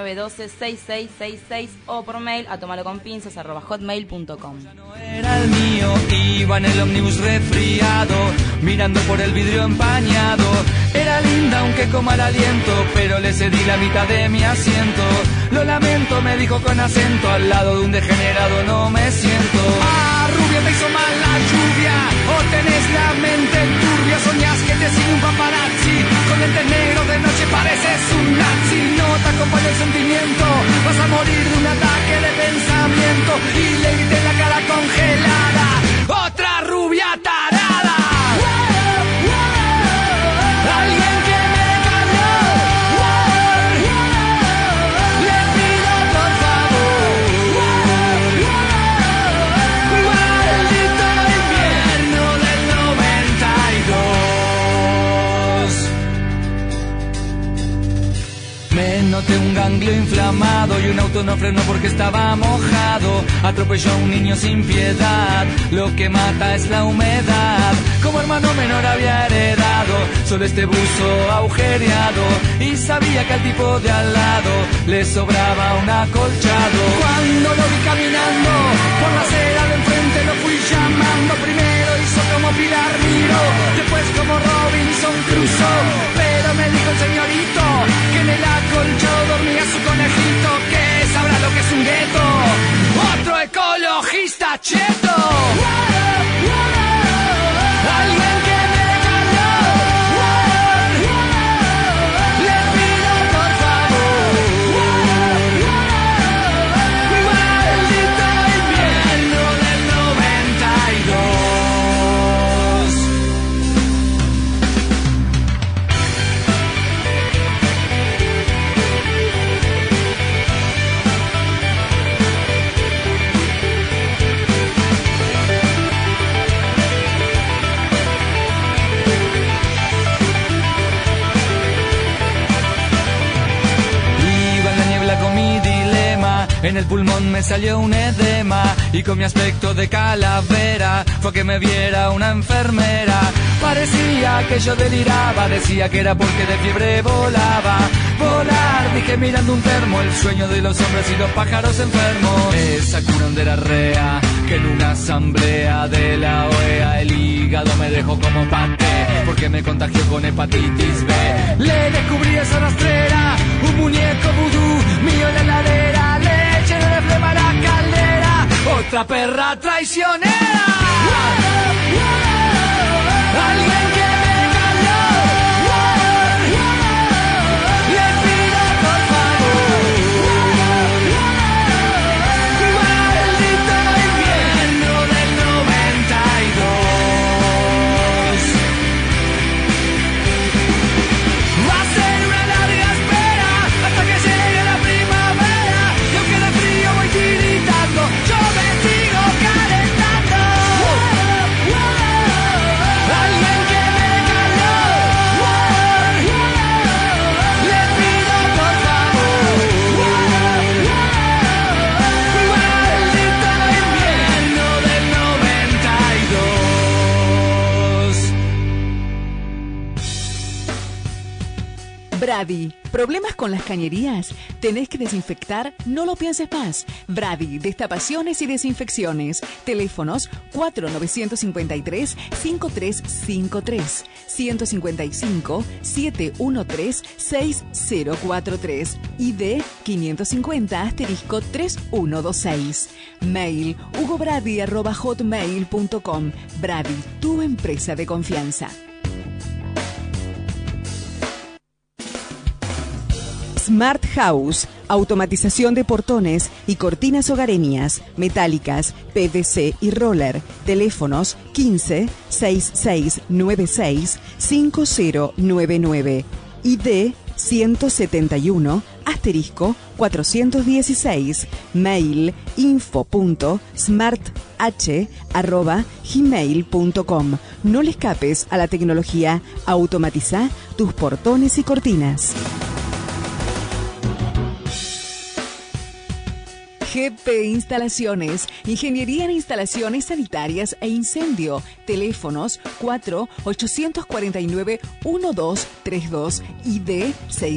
4912-6666 o por mail a tomaloconpinzas@hotmail.com. Era el mío, iba en el ómnibus resfriado, mirando por el vidrio empañado. Era linda aunque con mal aliento, pero le cedí la mitad de mi asiento. Lo lamento, me dijo con acento, al lado de un degenerado no me siento. Ah, rubia, te hizo mal la lluvia, o tenés la mente turbia, soñás que te sigue un paparazzi, con lentes negros de noche pareces un nazi. No te acompaña el sentimiento, vas a morir de un ataque de pensamiento. Y le grité en la cara congelada: ¡otra rubia tarada! Alguien que me cambió. Le pido por favor. Maldito invierno del 92. Me noté un ganglio inflamado y un auto no frenó porque estaba mojado. Atropelló a un niño sin piedad, lo que mata es la humedad. Como hermano menor había heredado solo este buzo agujereado, y sabía que al tipo de al lado le sobraba un acolchado. Cuando lo vi caminando por la acera de enfrente lo fui llamando. Primero hizo como Pilar Miró, después como Robinson Crusoe. Pero me dijo el señorito que en el acolchado dormía su conejito, que sabrá lo que es un gueto. Otro ecologista cheto. Alguien que me cambió. Le pido por favor. Maldito invierno del 92. el pulmón me salió un edema y con mi aspecto de calavera fue que me viera una enfermera. Parecía que yo deliraba, decía que era porque de fiebre volaba. Volar, dije mirando un termo, el sueño de los hombres y los pájaros enfermos. Esa curandera rea que en una asamblea de la OEA el hígado me dejó como paté porque me contagió con hepatitis B. Le descubrí esa rastrera, un muñeco vudú mío en la heladera, le eché de flema a la caldera, otra perra traicionera. Alguien que me caló, le pido por favor. Maldito invierno del 92. Va a ser una larga espera hasta que llegue la primavera. Y aunque de frío voy tiritando, yo me sigo calentando. Alguien que me caló, le pido por favor. Maldito invierno del 92. Brady, ¿problemas con las cañerías? ¿Tenés que desinfectar? No lo pienses más. Brady, destapaciones y desinfecciones. Teléfonos 4953-5353, 155-713-6043, ID 550-3126. Mail hugobrady@hotmail.com. Brady, tu empresa de confianza. Smart House, automatización de portones y cortinas hogareñas, metálicas, PVC y roller. Teléfonos 15 6696 5099. ID 171 *416. Mail info.smarth@gmail.com. No le escapes a la tecnología. Automatiza tus portones y cortinas. GP Instalaciones, ingeniería en instalaciones sanitarias e incendio. Teléfonos 4-849-1232, ID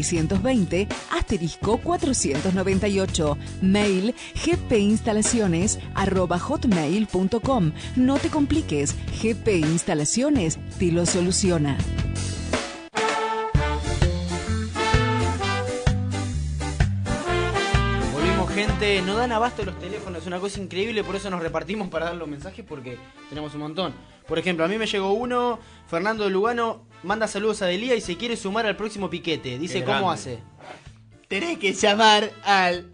620 *498. Mail gpinstalaciones@hotmail.com. No te compliques, GP Instalaciones te lo soluciona. Gente, no dan abasto los teléfonos, es una cosa increíble, por eso nos repartimos para dar los mensajes porque tenemos un montón. Por ejemplo, a mí me llegó uno, Fernando de Lugano manda saludos a Delía y se quiere sumar al próximo piquete. Dice, ¿cómo hace? Tenés que llamar al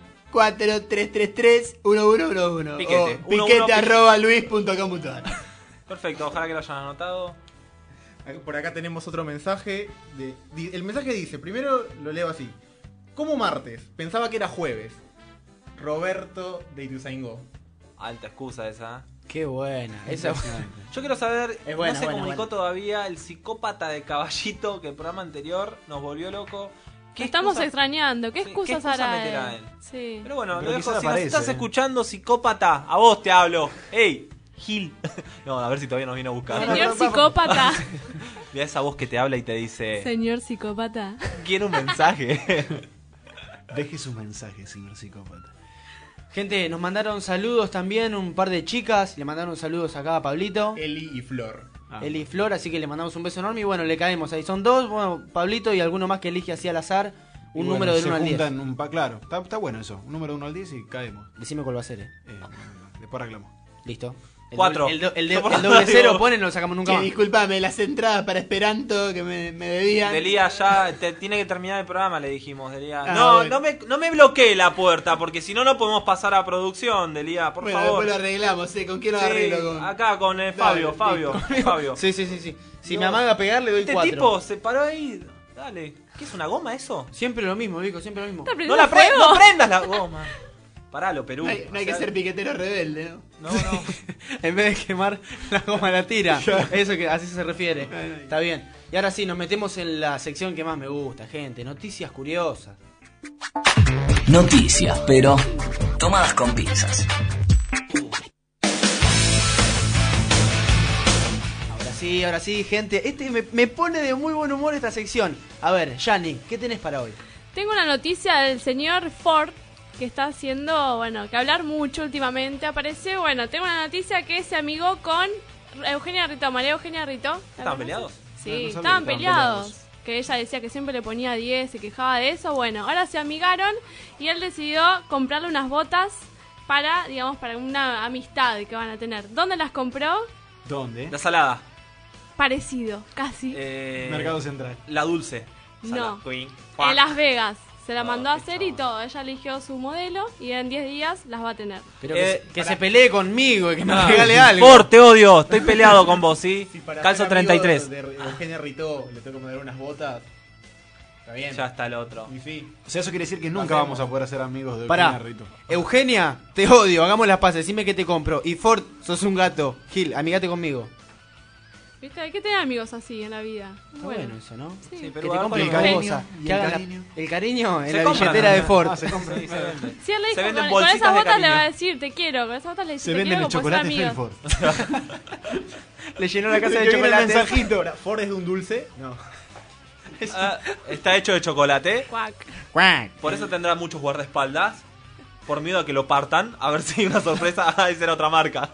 4333-1111 Piquete. o piquete@luis.com.ar. Perfecto, ojalá que lo hayan anotado. Por acá tenemos otro mensaje. El mensaje dice, primero lo leo así. ¿Cómo martes? Pensaba que era jueves. Roberto de Ituzaingó. Alta excusa esa. Qué buena. Esa yo quiero saber, es buena, no se buena, comunicó buena. todavía el psicópata de Caballito que el programa anterior nos volvió loco. ¿Qué estamos extrañando? ¿Qué excusas hará meterá él? Sí. Pero bueno, Pero lo dejo. quizás Si nos aparece, estás escuchando, psicópata, a vos te hablo. ¡Ey! Gil. No, a ver si todavía nos viene a buscar. Señor psicópata. Mira esa voz que te habla y te dice... Señor psicópata. Quiero un mensaje. Deje su mensaje, señor psicópata. Gente, nos mandaron saludos también, un par de chicas, le mandaron saludos acá a Pablito. Eli y Flor. Eli y Flor, así que le mandamos un beso enorme y bueno, le caemos ahí. Son dos, bueno, Pablito y alguno más que elige así al azar, un Y bueno, número del se 1 al 10. juntan claro, está bueno eso. Un número 1 al 10 y caemos. Decime cuál va a ser, Después reclamo. Listo. 4. El doble cero ponen, no lo sacamos nunca más. Disculpame, las entradas para Esperanto que me debían. Delía ya tiene que terminar el programa, le dijimos, Delía. Bueno. No me bloquee la puerta, porque si no, no podemos pasar a producción, Delía, por bueno, favor. después lo arreglamos, ¿con quién lo Sí, arreglo? acá con Fabio. Sí. Si me amaga a pegar, le doy 4. Este tipo se paró ahí, dale. ¿Qué es una goma eso? Siempre lo mismo, Vico, siempre lo mismo. No prendas la goma. Paralo, Perú. No hay que ser piquetero rebelde, ¿no? No. En vez de quemar la goma la tira. Eso que así se refiere. Está bien. Y ahora sí, nos metemos en la sección que más me gusta, gente. Noticias curiosas. Noticias, pero tomadas con pinzas. Ahora sí, gente. Me pone de muy buen humor esta sección. A ver, Yani, ¿qué tenés para hoy? Tengo una noticia del señor Ford que está haciendo, bueno, que hablar mucho últimamente. Apareció, bueno, tengo una noticia que se amigó con Eugenia Rito, María Eugenia Rito. ¿Estaban peleados? Sí, estaban peleados. Que ella decía que siempre le ponía 10, se quejaba de eso. Bueno, ahora se amigaron y él decidió comprarle unas botas para, digamos, para una amistad que van a tener. ¿Dónde las compró? ¿Dónde? La salada. Parecido, casi. Mercado Central. La dulce. No. Queen. En Las Vegas. Se la mandó a hacer y todo. Ella eligió su modelo y en 10 días las va a tener. Pero que se pelee conmigo y que me regale algo. Ford, te odio. Estoy peleado con vos, ¿sí? Si para Calzo ser amigo 33. de Eugenia Rito le tengo que poner unas botas. Está bien. Ya está el otro. Y sí. O sea, eso quiere decir que nunca vamos a poder ser amigos de Pará. Eugenia Rito. Eugenia, te odio, hagamos las paces, decime que te compro. Y Ford, sos un gato. Gil, amigate conmigo. ¿Viste? Hay que tener amigos así en la vida. Está bueno eso, ¿no? Sí, Que pero te compren el cualquier cariño, cosa. y Que el hagan cariño. el cariño en Se la compran, billetera de Ford. Se compra. Sí, se vende. Si él le Se dijo, venden con bolsitas esas de botas le cariño. va a decir te quiero, con esas botas le dice Se te venden quiero el porque ser chocolate amigos. Helford. Le llenó la casa de Que viene el chocolate. mensajito. Ahora, ¿Ford es de un dulce? No. Está hecho de chocolate. Cuac. Cuac. Por eso tendrá muchos guardaespaldas. Por miedo a que lo partan. A ver si hay una sorpresa. Ah, esa era otra marca.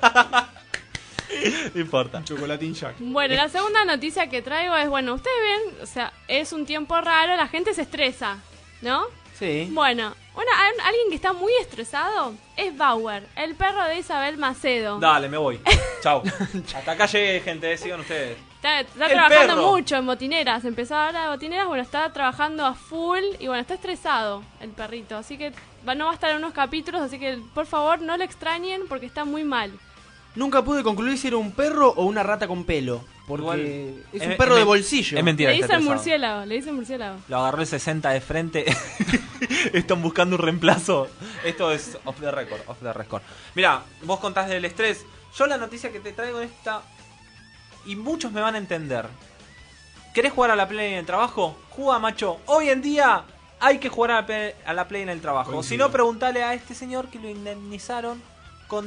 No importa. Chocolatín Jack. Bueno, la segunda noticia que traigo es, bueno, ustedes ven, o sea, es un tiempo raro, la gente se estresa, ¿no? Sí. Bueno, alguien que está muy estresado es Bauer, el perro de Isabel Macedo. Dale, me voy. Chau. Hasta acá llegué, gente. Sigan ustedes. Está El trabajando perro. mucho en botineras, empezó ahora de botineras, bueno, está trabajando a full y bueno, está estresado el perrito, así que no va a estar en unos capítulos, así que por favor no lo extrañen porque está muy mal. Nunca pude concluir si era un perro o una rata con pelo. Porque Igual, es un perro de bolsillo. Es mentira. Le que esté dicen estresado. murciélago. Lo agarró el 60 de frente. Están buscando un reemplazo. Esto es off the record. Mira, vos contás del estrés. Yo la noticia que te traigo es esta. Y muchos me van a entender. ¿Querés jugar a la Play en el trabajo? Juga, macho. Hoy en día hay que jugar a la Play en el trabajo. Coincido. Si no, preguntale a este señor que lo indemnizaron con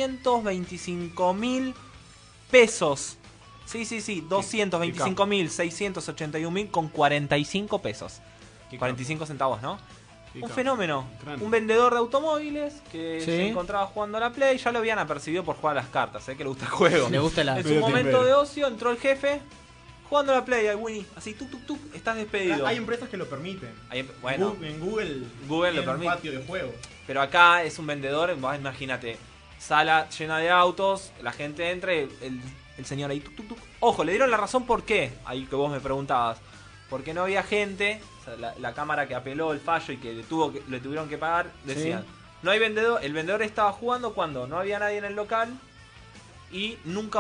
225.000 pesos. Sí, 225.681.000 con 45 pesos. 45 centavos, ¿no? Un fenómeno. Un vendedor de automóviles que Sí. se encontraba jugando a la Play. Ya lo habían apercibido por jugar a las cartas, que le gusta el juego. Le gusta la... En su momento de ocio entró el jefe jugando a la Play, al Winnie. Así, tuk, estás despedido. Hay empresas que lo permiten. Bueno, En Google Google lo tiene un permite. patio de juego. Pero acá es un vendedor, vos imagínate, sala llena de autos, la gente entra y el señor ahí, tuk. Ojo, le dieron la razón por qué, ahí que vos me preguntabas. Porque no había gente, o sea, la cámara que apeló el fallo y que le tuvieron que pagar, decían, Sí. no hay vendedor, el vendedor estaba jugando cuando no había nadie en el local y nunca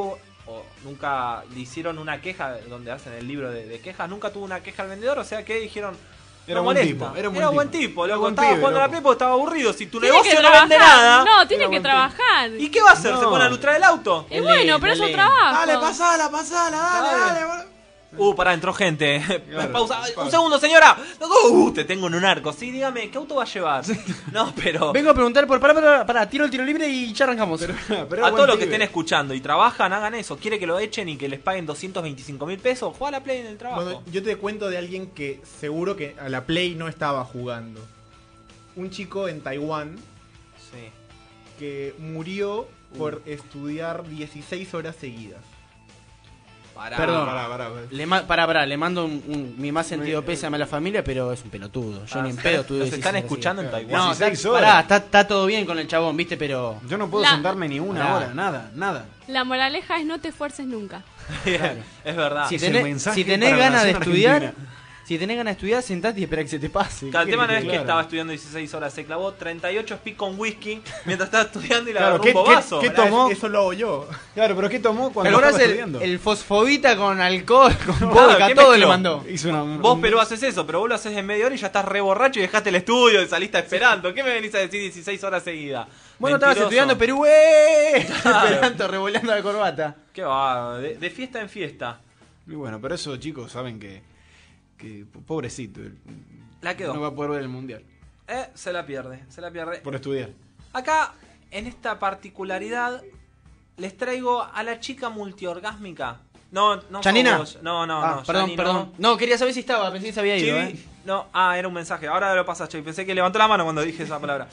le hicieron una queja, donde hacen el libro de quejas, nunca tuvo una queja al vendedor, o sea que dijeron... Era no buen molesta. tipo, era buen tipo, loco. buen Estaba pibe, jugando a la loco. Play porque estaba aburrido. Si tu Tiene negocio que no vende trabajar. nada. No, tiene Era que buen trabajar. ¿Y qué va a hacer? No. ¿Se pone a lustrar el auto? Y bueno, pero es su trabajo. Dale, pasala, dale. Pará, entró gente. Claro. Pausa. Pausa. Un segundo, señora. Te tengo en un arco. Sí, dígame, ¿qué auto va a llevar? No, pero... Vengo a preguntar por... Pará, tiro el tiro libre y ya arrancamos. Pero A todos los que estén escuchando y trabajan, hagan eso. ¿Quiere que lo echen y que les paguen 225.000 pesos? Juega a la Play en el trabajo. Bueno, yo te cuento de alguien que seguro que a la Play no estaba jugando. Un chico en Taiwán Sí. que murió por estudiar 16 horas seguidas. Pará. Perdón. Pará. Le mando mi más sentido pésame a la familia, pero es un pelotudo. Yo ni en pedo tuve Los 16 están horas escuchando en seguidas. Taiwán. No, 16 pará, horas. está todo bien con el chabón, ¿viste? Pero... Yo no puedo La- sentarme ni una Pará. hora, nada. La moraleja es no te esfuerces nunca. Es verdad. Si Es el tenés, mensaje si tenés para la ganas de nación estudiar, argentina. si tenés ganas de estudiar, sentate y espera que se te pase. Claro, el tema no es que Claro. estaba estudiando 16 horas, se clavó 38 speed con whisky mientras estaba estudiando y le Claro, agarró un bobazo. ¿qué tomó? Eso lo hago yo. Claro, pero ¿qué tomó ¿Te cuando acordás estaba estudiando? el fosfobita con alcohol, con Claro, vodka, ¿qué todo mezcló? le mandó? Hizo una... Vos, Perú, haces eso, pero vos lo haces en media hora y ya estás re borracho y dejaste el estudio y saliste esperando. ¿Qué me venís a decir 16 horas seguidas? Bueno, estabas Mentiroso. estudiando Perú, ¡eh! Claro. Esperando, revoleando la corbata. ¿Qué va? De fiesta en fiesta. Y bueno, pero eso, chicos, saben que pobrecito. La quedó. No va a poder ver el mundial. Se la pierde. Por estudiar. Acá, en esta particularidad, les traigo a la chica multiorgásmica. No, ¿Chanina? sos vos. No, perdón, Chani, perdón. No, quería saber si estaba, pensé que se había ido, Chibi, no, era un mensaje. Ahora lo pasa, Chibi. Pensé que levantó la mano cuando dije esa palabra.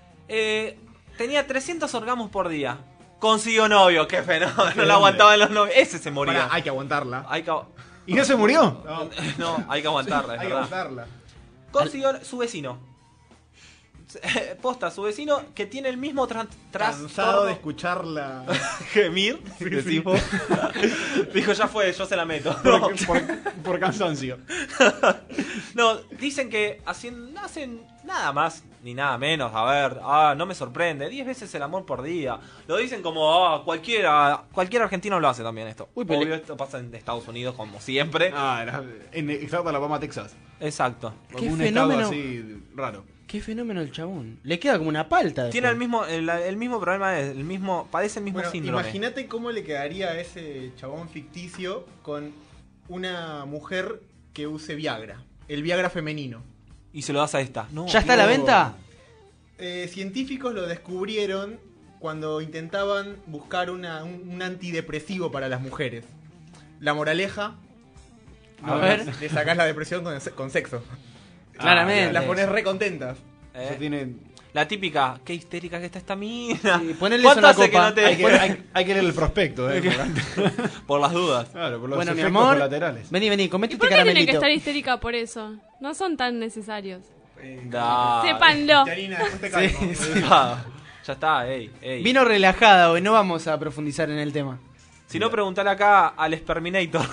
Tenía 300 orgasmos por día. Consiguió novio, qué fenómeno. No la aguantaban los novios. Ese se moría. Pará, hay que aguantarla. ¿Y no se murió? No, hay que aguantarla, es hay que verdad. aguantarla. Consiguió su vecino. Posta, su vecino que tiene el mismo Cansado de escucharla gemir. Dijo, ya fue, yo se la meto. Por cansancio. No, dicen que hacen nada más ni nada menos. A ver, no me sorprende. 10 veces el amor por día. Lo dicen como cualquier argentino lo hace también esto. Obvio, esto pasa en Estados Unidos como siempre. En estado de Alabama, Texas. Exacto. Qué Un fenómeno. estado así raro. Qué fenómeno el chabón. Le queda como una palta. Tiene el mismo problema, padece el mismo síndrome. Imagínate cómo le quedaría a ese chabón ficticio con una mujer que use Viagra. El Viagra femenino. Y se lo das a esta. No, ¿Ya está a la venta? Científicos lo descubrieron cuando intentaban buscar un antidepresivo para las mujeres. La moraleja. A ver. Le sacás la depresión con sexo. Claramente. Las pones re contentas. Eso tiene... La típica, qué histérica que está esta mina. Sí, ponerles una copa. Que no te... hay que leer el prospecto, por las dudas. Claro, por los bueno, mi efectos amor, colaterales. Vení, comete ¿Y por este qué tiene caramelito. que estar histérica por eso? No son tan necesarios. Da. Sépanlo. Janina, después te calmo. Sí. Ya está, ey. Vino relajada hoy, no vamos a profundizar en el tema. Si no, preguntale acá al Sperminator.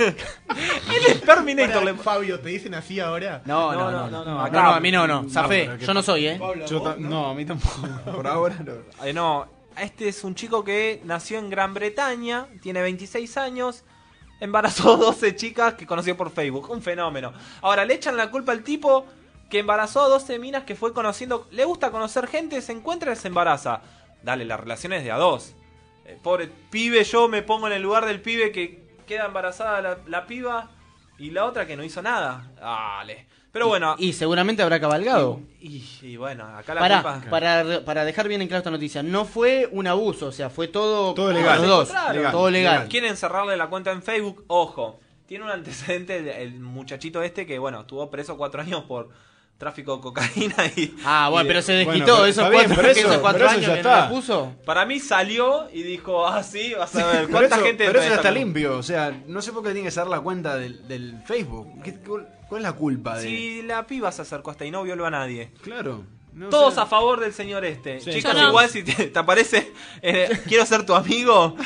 El Sperminator. Pará, Fabio, ¿te dicen así ahora? No, acá- a mí no. Zafé, pero yo no soy, No, a mí tampoco. Por ahora no. No, este es un chico que nació en Gran Bretaña, tiene 26 años, embarazó 12 chicas que conoció por Facebook. Un fenómeno. Ahora, le echan la culpa al tipo que embarazó a 12 minas que fue conociendo. Le gusta conocer gente, se encuentra y se embaraza. Dale, la relación es de a dos. Pobre pibe, yo me pongo en el lugar del pibe que queda embarazada la piba y la otra que no hizo nada. Dale. Pero bueno. Y seguramente habrá cabalgado. Y bueno, acá la culpa... Para dejar bien en claro esta noticia, no fue un abuso, o sea, fue todo legal. Los dos, Legal. todo legal. Quieren cerrarle la cuenta en Facebook, ojo. Tiene un antecedente el muchachito este que, bueno, estuvo preso 4 años por tráfico de cocaína y... Bueno, pero se desquitó, bueno, esos está bien, 4 pero eso años ya que no está. la puso. Para mí salió y dijo, sí, vas a ver, Pero ¿cuánta eso, gente... pero eso ya está está limpio, o sea, no sé por qué tiene que ser la cuenta del Facebook. ¿Cuál es la culpa de...? Si la piba se acercó hasta ahí, no violó a nadie. Claro. No, Todos o sea, a favor del señor este. Sí. Chicos, Yo no. igual si te aparece, quiero ser tu amigo,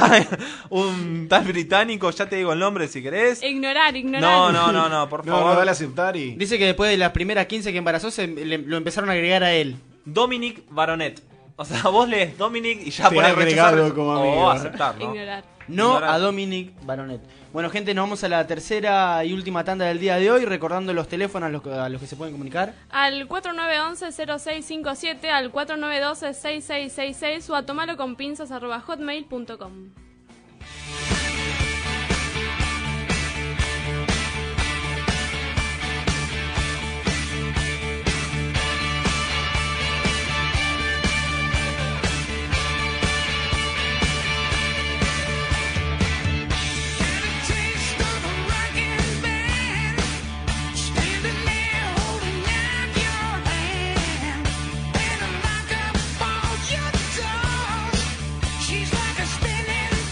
un tal británico, ya te digo el nombre si querés. Ignorar. No, por favor. no, dale a aceptar y... Dice que después de las primeras 15 que embarazó, lo empezaron a agregar a él. Dominic Baronet. O sea, vos lees Dominic y ya Te pones ha agregado rechazar como o amigo. aceptar, ¿no? Ignorar. No Ignorar. a Dominic Baronet. Bueno, gente, nos vamos a la tercera y última tanda del día de hoy, recordando los teléfonos a los que se pueden comunicar. Al 4911-0657, al 4912-6666 o a tomaloconpinzas@hotmail.com. She's like a spinning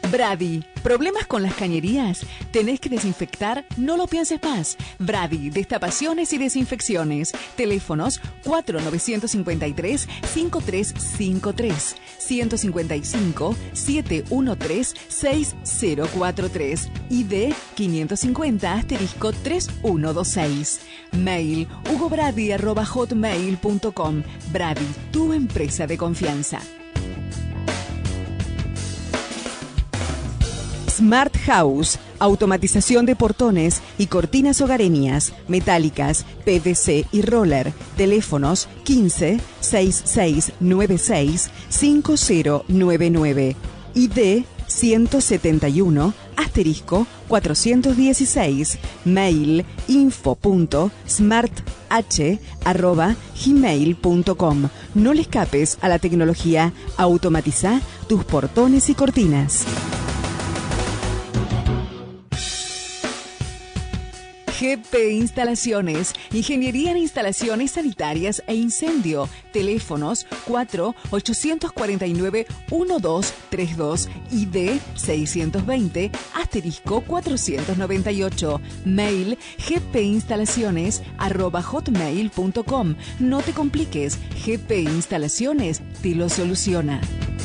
Brady, ¿problemas con las cañerías? ¿Tenés que desinfectar? No lo pienses más. Brady, destapaciones y desinfecciones. Teléfonos 4953-5353, 155-713-6043, ID 550-3126. Mail hugobrady@hotmail.com. Brady, tu empresa de confianza. Smart House, automatización de portones y cortinas hogareñas, metálicas, PVC y roller. Teléfonos 15 6696 5099. ID 171 *416. Mail info.smarth@gmail.com. No le escapes a la tecnología. Automatiza tus portones y cortinas. GP Instalaciones, ingeniería en instalaciones sanitarias e incendio. Teléfonos 4-849-1232, ID 620 *498. Mail gpinstalaciones@hotmail.com. No te compliques, GP Instalaciones te lo soluciona.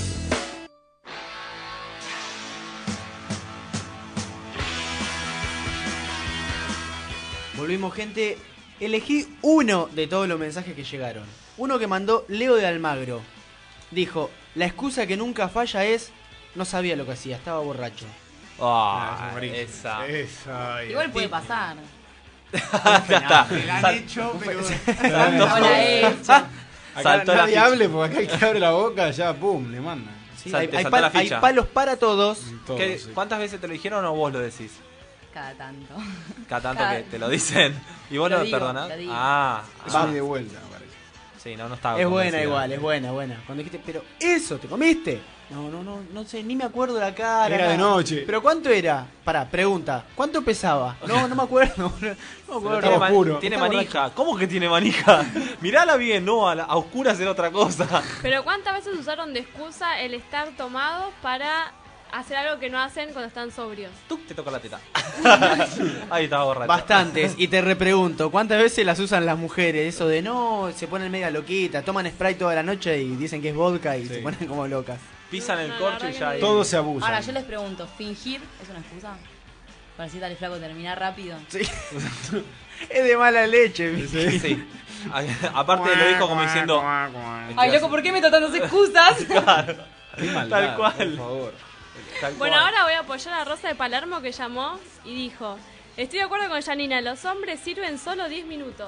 Volvimos, gente. Elegí uno de todos los mensajes que llegaron. Uno que mandó Leo de Almagro. Dijo, la excusa que nunca falla es, no sabía lo que hacía, estaba borracho. Esa. Igual puede pasar. Me la han hecho, pero... Saltó la nadie ficha. hable, porque acá el que abre la boca ya, pum, le mandan. Sí, hay palos para todos. ¿Qué- ¿Cuántas veces te lo dijeron o vos lo decís? Cada tanto. Cada tanto Cada- que te lo dicen. ¿Y vos Lo lo digo, perdonás? lo digo. Es un ida y vuelta, me parece. Sí, no estaba Es buena convencido. igual, es buena. Cuando dijiste, pero eso, ¿te comiste? No sé, ni me acuerdo la cara. Era de nada. noche. ¿Pero cuánto era? Pará, pregunta, ¿cuánto pesaba? No me acuerdo. No me acuerdo. Tiene, oscuro. tiene Está manija. ¿Cómo que tiene manija? Mirala bien, no, a oscuras era otra cosa. Pero ¿cuántas veces usaron de excusa el estar tomados para hacer algo que no hacen cuando están sobrios? Tú te toca la teta. Ahí estaba borracho. Bastantes. Y te repregunto, ¿cuántas veces las usan las mujeres? Eso de no, se ponen media loquitas, toman spray toda la noche y dicen que es vodka y se ponen como locas. Pisan el No, la corcho y verdad ya. que ahí. Todos se abusan. Ahora, yo les pregunto, ¿fingir es una excusa? Para decir, dale flaco, terminar rápido. Sí. Es de mala leche. Sí. Aparte lo dijo como diciendo. Ay, loco, ¿por qué meto tantas excusas? Claro. Qué maldad, Tal cual. por favor. Tal Bueno, cual. ahora voy a apoyar a Rosa de Palermo, que llamó y dijo: estoy de acuerdo con Janina, los hombres sirven solo 10 minutos.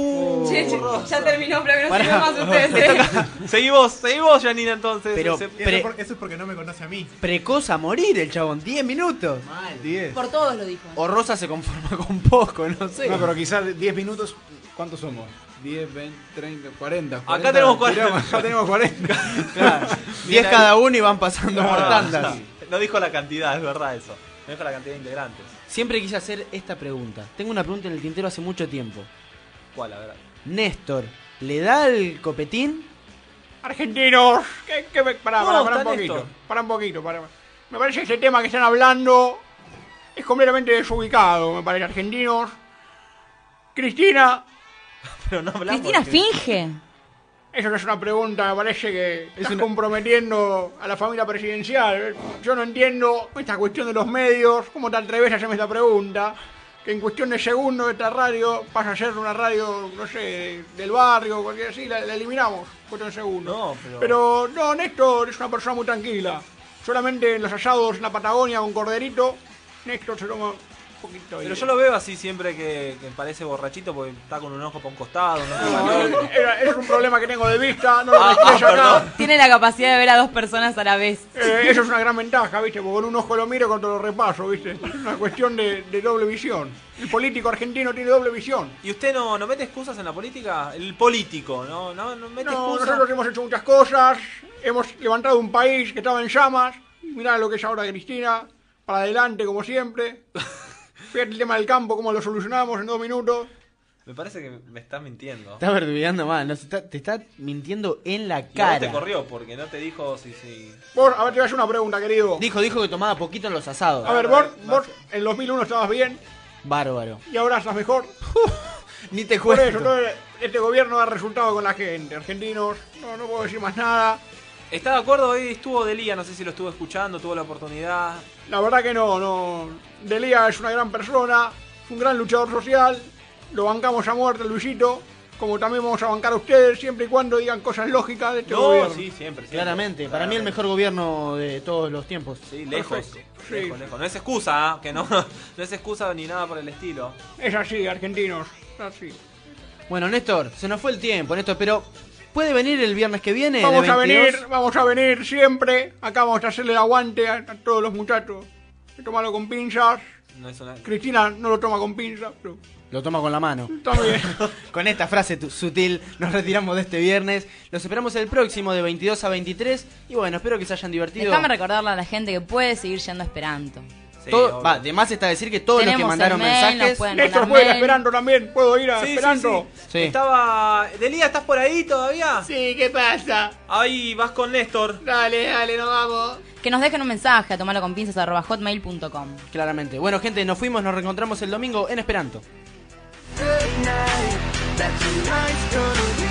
Ya terminó, pero que no sirve más ustedes. Seguí vos, Janina, entonces. Pero- Se- Eso es porque no me conoce a mí. Precoz a morir el chabón, 10 minutos. Mal, 10. Por todos lo dijo. O Rosa se conforma con poco, no sé. No, pero quizás 10 minutos, ¿cuántos somos? 10, 20, 30, 40. Acá tenemos 40. Acá tenemos 40. Claro, 10 cada uno y van pasando por Ah, tandas. No dijo la cantidad, es verdad eso. No dijo la cantidad de integrantes. Siempre quise hacer esta pregunta. Tengo una pregunta en el tintero hace mucho tiempo. ¿Cuál, la verdad? Néstor, ¿le da el copetín? Argentinos, pará No, un está poquito, Néstor. pará un poquito. Me parece que ese tema que están hablando es completamente desubicado, me parece, argentinos. Cristina, Pero no hablamos. Cristina de- finge. eso no es una pregunta, me parece que estás comprometiendo a la familia presidencial. Yo no entiendo esta cuestión de los medios, cómo te atreves a hacerme esta pregunta, que en cuestión de segundos esta radio pasa a ser una radio, no sé, del barrio, cualquier así, la eliminamos, cuestión de segundos. No, Pero no, Néstor es una persona muy tranquila. Solamente en los asados en la Patagonia con corderito, Néstor se toma un poquito. Pero yo lo veo así siempre que parece borrachito porque está con un ojo para un costado. un ojo para el otro. Es un problema que tengo de vista, no lo Ah, mezcles acá. perdón. Tiene la capacidad de ver a dos personas a la vez. Eso es una gran ventaja, ¿viste? Porque con un ojo lo miro y con otro lo repaso, ¿viste? Es una cuestión de doble visión. El político argentino tiene doble visión. ¿Y usted no mete excusas en la política? El político, ¿no? No mete No, excusas. nosotros hemos hecho muchas cosas, hemos levantado un país que estaba en llamas, y mirá lo que es ahora Cristina, para adelante como siempre. Fíjate el tema del campo, cómo lo solucionamos en 2 minutos. Me parece que me estás mintiendo. Estás verdugueando mal, no, te está mintiendo en la Y a vos cara. te corrió porque no te dijo si... Vos, a ver, te voy a hacer una pregunta, querido. Dijo que tomaba poquito en los asados. A ver, vos en 2001 estabas bien Bárbaro. y ahora estás mejor. Ni te Por cuento. eso, todo este gobierno ha resultado con la gente. Argentinos, no puedo decir más nada. ¿Está de acuerdo? Hoy estuvo Delía, no sé si lo estuvo escuchando, tuvo la oportunidad. La verdad que no. Delía es una gran persona, es un gran luchador social. Lo bancamos a muerte, Luisito. Como también vamos a bancar a ustedes, siempre y cuando digan cosas lógicas de este gobierno. Sí, siempre. Claramente, para mí el mejor gobierno de todos los tiempos. Sí, lejos. Perfecto. Lejos, lejos. No es excusa, que no es excusa ni nada por el estilo. Es así, argentinos, es así. Bueno, Néstor, se nos fue el tiempo, Néstor, pero ¿puede venir el viernes que viene? Vamos de a 22? vamos a venir siempre. Acá vamos a hacerle el aguante a todos los muchachos. Tómalo con pinzas. No es una... Cristina no lo toma con pinzas, pero Lo toma con la mano. también. Con esta frase sutil nos retiramos de este viernes. Los esperamos el próximo de 22 a 23. Y bueno, espero que se hayan divertido. Déjame recordarle a la gente que puede seguir yendo a Esperanto. De más está decir que todos los que Tenemos mandaron el mail, nos mensajes. pueden Néstor mandar puede ir a mail. Esperanto también. ¿Puedo ir a Sí, Esperanto? Sí. Estaba... Delía, ¿estás por ahí todavía? Sí, ¿qué pasa? Ahí vas con Néstor. Dale, nos vamos. Que nos dejen un mensaje a tomaloconpinzas@hotmail.com. Claramente. Bueno, gente, nos fuimos, nos reencontramos el domingo en Esperanto. That tonight's gonna be